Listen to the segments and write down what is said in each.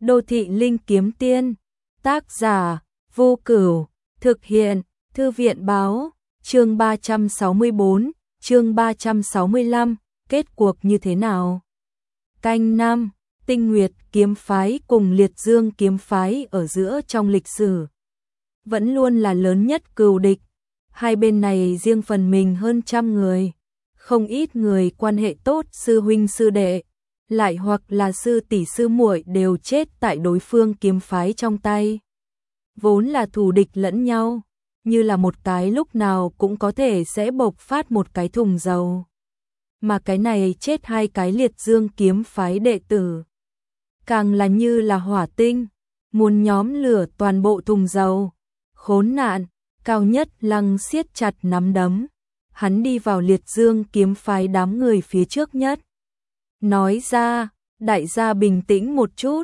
Đô thị linh kiếm tiên, tác giả, Vô Cửu, thực hiện, Thư viện báo, chương 364, chương 365, kết cuộc như thế nào? Canh năm, Tinh Nguyệt kiếm phái cùng Liệt Dương kiếm phái ở giữa trong lịch sử vẫn luôn là lớn nhất cừu địch, hai bên này riêng phần mình hơn trăm người, không ít người quan hệ tốt sư huynh sư đệ, lại hoặc là sư tỷ sư muội đều chết tại đối phương kiếm phái trong tay. Vốn là thù địch lẫn nhau, như là một cái lúc nào cũng có thể sẽ bộc phát một cái thùng dầu. Mà cái này chết hai cái Liệt Dương kiếm phái đệ tử, càng là như là hỏa tinh, muốn nhóm lửa toàn bộ thùng dầu. Khốn nạn, Cao Nhất Lăng siết chặt nắm đấm, hắn đi vào Liệt Dương kiếm phái đám người phía trước nhất. Nói ra, đại gia bình tĩnh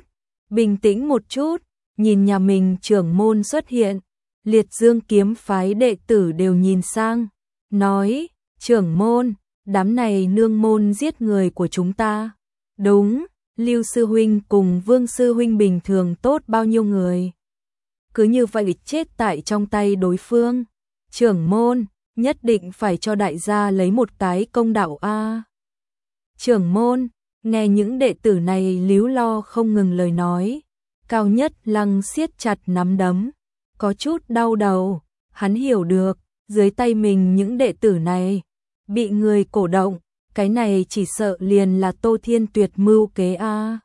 một chút, nhìn nhà mình trưởng môn xuất hiện, Liệt Dương kiếm phái đệ tử đều nhìn sang, nói, trưởng môn, đám này nương môn giết người của chúng ta. Đúng, Lưu sư huynh cùng Vương sư huynh bình thường tốt bao nhiêu người. Cứ như vậy chết tại trong tay đối phương. Trưởng môn, nhất định phải cho đại gia lấy một cái công đạo a. Trưởng môn, nghe những đệ tử này líu lo không ngừng lời nói, Cao Nhất Lăng siết chặt nắm đấm, có chút đau đầu, hắn hiểu được, dưới tay mình những đệ tử này bị người cổ động, cái này chỉ sợ liền là Tô Thiên Tuyệt mưu kế a.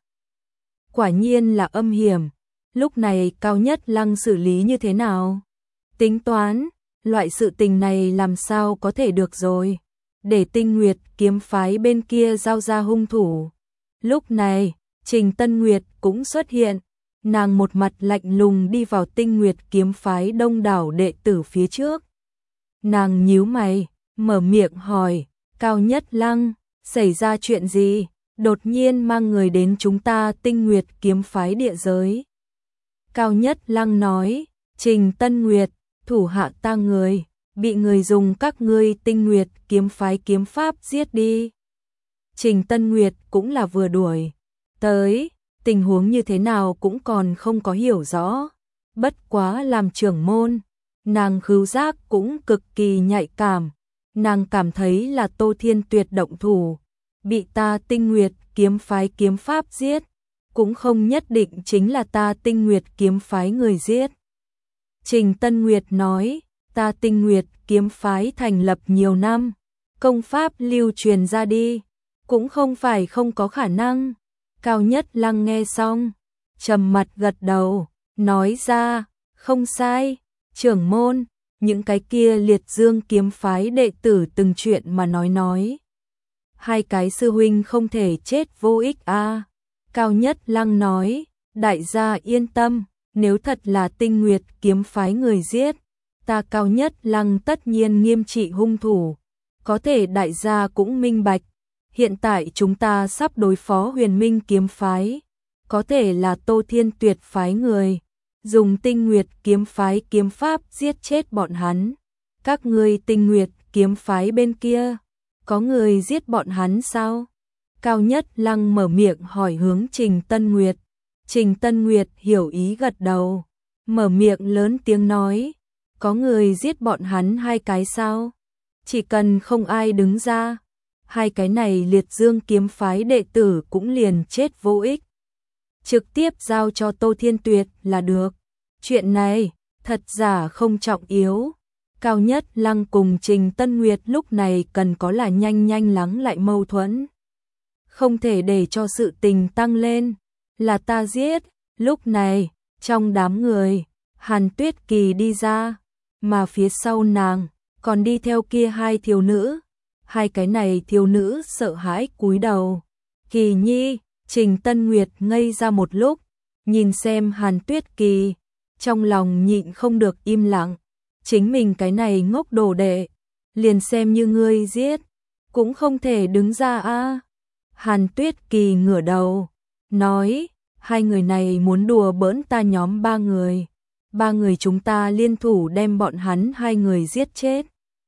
Quả nhiên là âm hiểm. Lúc này Cao Nhất Lăng xử lý như thế nào? Tính toán, loại sự tình này làm sao có thể được rồi, để Tinh Nguyệt kiếm phái bên kia giao ra hung thủ. Lúc này, Trình Tân Nguyệt cũng xuất hiện, nàng một mặt lạnh lùng đi vào Tinh Nguyệt kiếm phái đông đảo đệ tử phía trước. Nàng nhíu mày, mở miệng hỏi, Cao Nhất Lăng, xảy ra chuyện gì? Đột nhiên mang người đến chúng ta Tinh Nguyệt kiếm phái địa giới. Cao Nhất Lăng nói, Trình Tân Nguyệt, thủ hạ ta người, bị người dùng các ngươi Tinh Nguyệt kiếm phái kiếm pháp giết đi. Trình Tân Nguyệt cũng là vừa đuổi tới, tình huống như thế nào cũng còn không có hiểu rõ. Bất quá làm trưởng môn, nàng khứu giác cũng cực kỳ nhạy cảm, nàng cảm thấy là Tô Thiên Tuyệt động thủ, bị ta Tinh Nguyệt kiếm phái kiếm pháp giết, cũng không nhất định chính là ta Tinh Nguyệt kiếm phái người giết. Trình Tân Nguyệt nói, ta Tinh Nguyệt kiếm phái thành lập nhiều năm, công pháp lưu truyền ra đi, cũng không phải không có khả năng. Cao Nhất Lăng nghe xong, trầm mặt gật đầu, nói ra, không sai, trưởng môn, những cái kia Liệt Dương kiếm phái đệ tử từng chuyện mà nói. Hai cái sư huynh không thể chết vô ích a. Cao Nhất Lăng nói, đại gia yên tâm, nếu thật là Tinh Nguyệt kiếm phái người giết, ta Cao Nhất Lăng tất nhiên nghiêm trị hung thủ. Có thể đại gia cũng minh bạch, hiện tại chúng ta sắp đối phó Huyền Minh kiếm phái, có thể là Tô Thiên Tuyệt phái người, dùng Tinh Nguyệt kiếm phái kiếm pháp giết chết bọn hắn. Các ngươi Tinh Nguyệt kiếm phái bên kia, có người giết bọn hắn sao? Cao Nhất Lăng mở miệng hỏi hướng Trình Tân Nguyệt. Trình Tân Nguyệt hiểu ý gật đầu, mở miệng lớn tiếng nói, có người giết bọn hắn hai cái sao? Chỉ cần không ai đứng ra, hai cái này Liệt Dương kiếm phái đệ tử cũng liền chết vô ích. Trực tiếp giao cho Tô Thiên Tuyệt là được. Chuyện này, thật giả không trọng yếu. Cao Nhất Lăng cùng Trình Tân Nguyệt lúc này cần có là nhanh lắng lại mâu thuẫn. Không thể để cho sự tình tăng lên, là ta giết. Lúc này, trong đám người, Hàn Tuyết Kỳ đi ra, mà phía sau nàng, còn đi theo kia hai thiếu nữ. Hai cái này thiếu nữ sợ hãi cúi đầu. Kỳ Nhi, Trình Tân Nguyệt ngây ra một lúc, nhìn xem Hàn Tuyết Kỳ, trong lòng nhịn không được im lặng. Chính mình cái này ngốc đồ đệ, liền xem như ngươi giết, cũng không thể đứng ra a. Hàn Tuyết Kỳ ngửa đầu, nói, hai người này muốn đùa bỡn ta nhóm ba người chúng ta liên thủ đem bọn hắn hai người giết chết.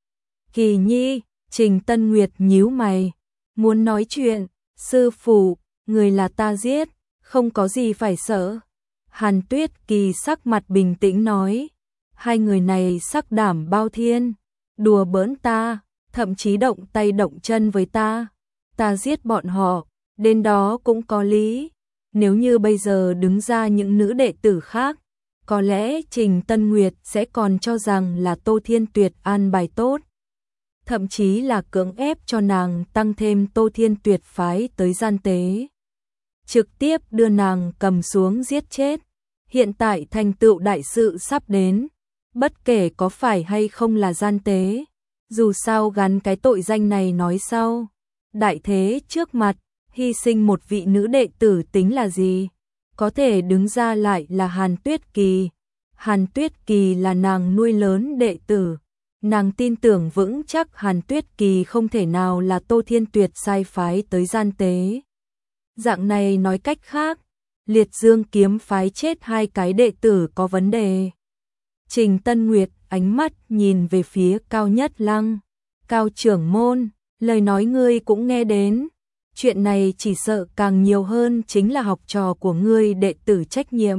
Kỳ Nhi, Trình Tân Nguyệt nhíu mày, muốn nói chuyện, sư phụ, người là ta giết, Không có gì phải sợ. Hàn Tuyết Kỳ sắc mặt bình tĩnh nói. Hai người này sắc đảm bao thiên, đùa bỡn ta, thậm chí động tay động chân với ta. Ta giết bọn họ, đến đó cũng có lý. Nếu như bây giờ đứng ra những nữ đệ tử khác, có lẽ Trình Tân Nguyệt sẽ còn cho rằng là Tô Thiên Tuyệt an bài tốt. Thậm chí là cưỡng ép cho nàng tăng thêm Tô Thiên Tuyệt phái tới gian tế. Trực tiếp đưa nàng cầm xuống giết chết. Hiện tại thành tựu đại sự sắp đến. Bất kể có phải hay không là gian tế. Dù sao gắn cái tội danh này nói sau. Đại thế trước mặt, hy sinh một vị nữ đệ tử tính là gì? Có thể đứng ra lại là Hàn Tuyết Kỳ. Hàn Tuyết Kỳ là nàng nuôi lớn đệ tử. Nàng tin tưởng vững chắc Hàn Tuyết Kỳ không thể nào là Tô Thiên Tuyệt sai phái tới gian tế. Dạng này nói cách khác, Liệt Dương kiếm phái chết hai cái đệ tử có vấn đề. Trình Tân Nguyệt ánh mắt nhìn về phía Cao Nhất Lăng. Cao trưởng môn, lời nói ngươi cũng nghe đến. Chuyện này chỉ sợ càng nhiều hơn chính là học trò của ngươi đệ tử trách nhiệm.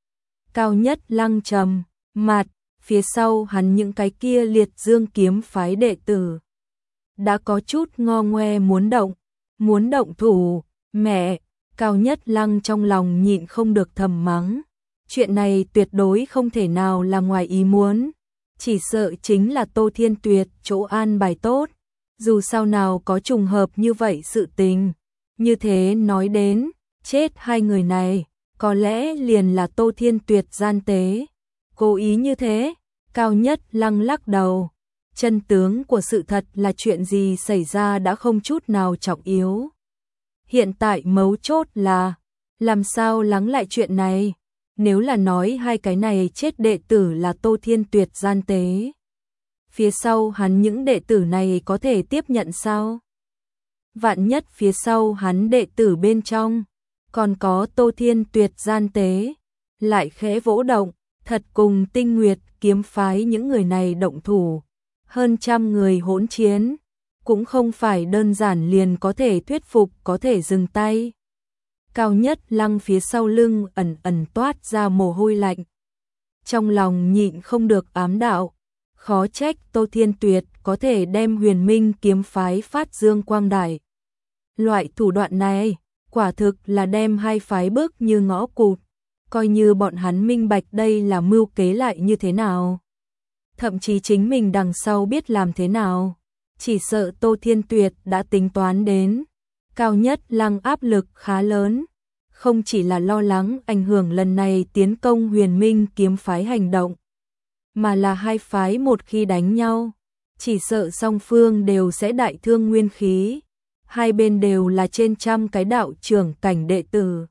Cao Nhất Lăng trầm mặt, phía sau hắn những cái kia Liệt Dương kiếm phái đệ tử. Đã có chút ngo ngoe muốn động thủ, mẹ, Cao Nhất Lăng trong lòng nhịn không được thầm mắng. Chuyện này tuyệt đối không thể nào là ngoài ý muốn, chỉ sợ chính là Tô Thiên Tuyệt chỗ an bài tốt. Dù sao nào có trùng hợp như vậy sự tình. Như thế nói đến, chết hai người này, có lẽ liền là Tô Thiên Tuyệt gian tế. Cố ý như thế, Cao Nhất Lăng lắc đầu. Chân tướng của sự thật là chuyện gì xảy ra đã không chút nào trọng yếu. Hiện tại mấu chốt là, làm sao lắng lại chuyện này? Nếu là nói hai cái này chết đệ tử là Tô Thiên Tuyệt gian tế, phía sau hắn những đệ tử này có thể tiếp nhận sao? Vạn nhất phía sau hắn đệ tử bên trong, còn có Tô Thiên Tuyệt gian tế, lại khẽ vỗ động, thật cùng Tinh Nguyệt kiếm phái những người này động thủ. Hơn trăm người hỗn chiến, cũng không phải đơn giản liền có thể thuyết phục có thể dừng tay. Cao Nhất Lăng phía sau lưng ẩn ẩn toát ra mồ hôi lạnh. Trong lòng nhịn không được ám đạo, khó trách Tô Thiên Tuyệt có thể đem Huyền Minh kiếm phái phát dương quang đại. Loại thủ đoạn này, quả thực là đem hai phái bước như ngõ cụt, coi như bọn hắn minh bạch đây là mưu kế lại như thế nào. Thậm chí chính mình đằng sau biết làm thế nào, chỉ sợ Tô Thiên Tuyệt đã tính toán đến. Cao Nhất Lăng áp lực khá lớn, không chỉ là lo lắng ảnh hưởng lần này tiến công Huyền Minh kiếm phái hành động, mà là hai phái một khi đánh nhau, chỉ sợ song phương đều sẽ đại thương nguyên khí. Hai bên đều là trên trăm cái đạo trưởng cảnh đệ tử.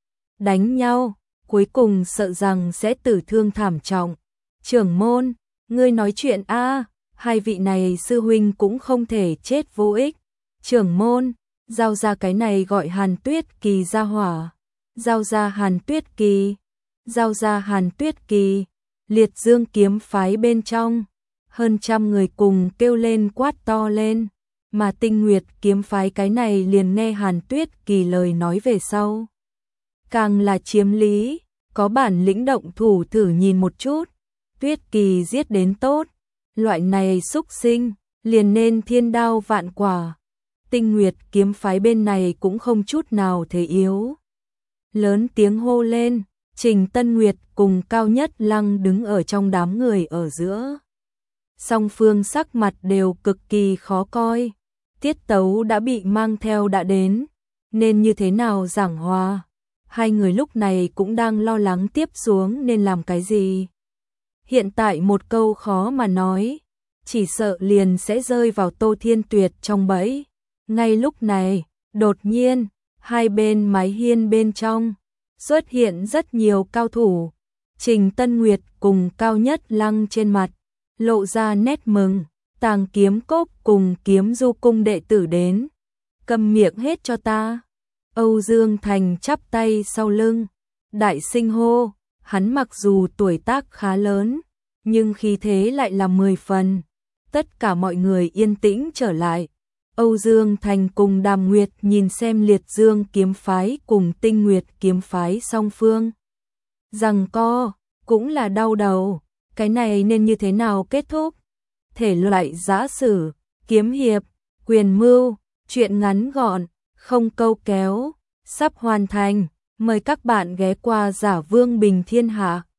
Đánh nhau, cuối cùng sợ rằng sẽ tử thương thảm trọng. Trưởng môn, ngươi nói chuyện a, hai vị này sư huynh cũng không thể chết vô ích. Trưởng môn, giao ra cái này gọi Hàn Tuyết Kỳ ra hỏa. Giao ra Hàn Tuyết Kỳ. Giao ra Hàn Tuyết Kỳ. Liệt Dương kiếm phái bên trong, hơn trăm người cùng kêu lên quát to lên. Mà Tinh Nguyệt kiếm phái cái này liền nghe Hàn Tuyết Kỳ lời nói về sau. Càng là chiếm lý, có bản lĩnh động thủ thử nhìn một chút. Tuyết Kỳ giết đến tốt, loại này xúc sinh, liền nên thiên đao vạn quả. Tinh Nguyệt kiếm phái bên này cũng không chút nào thế yếu. Lớn tiếng hô lên, Trình Tân Nguyệt cùng Cao Nhất Lăng đứng ở trong đám người ở giữa. Song phương sắc mặt đều cực kỳ khó coi. Tiết tấu đã bị mang theo đã đến, nên như thế nào giảng hòa. Hai người lúc này cũng đang lo lắng tiếp xuống nên làm cái gì. Hiện tại một câu khó mà nói, chỉ sợ liền sẽ rơi vào Tô Thiên Tuyệt trong bẫy. Ngay lúc này, đột nhiên, hai bên mái hiên bên trong, xuất hiện rất nhiều cao thủ. Trình Tân Nguyệt cùng Cao Nhất Lăng trên mặt, lộ ra nét mừng. Tàng Kiếm Cốc cùng Kiếm Du cung đệ tử đến. Câm miệng hết cho ta. Âu Dương Thành chắp tay sau lưng. Đại sinh hô, hắn mặc dù tuổi tác khá lớn, nhưng khí thế lại là 10 phần. Tất cả mọi người yên tĩnh trở lại. Âu Dương Thành cùng Đàm Nguyệt nhìn xem Liệt Dương kiếm phái cùng Tinh Nguyệt kiếm phái song phương. Rằng co, cũng là đau đầu, cái này nên như thế nào kết thúc? Thể loại giã sử, kiếm hiệp, quyền mưu, truyện ngắn gọn, không câu kéo, sắp hoàn thành. Mời các bạn ghé qua Giả Vương Bình Thiên Hạ.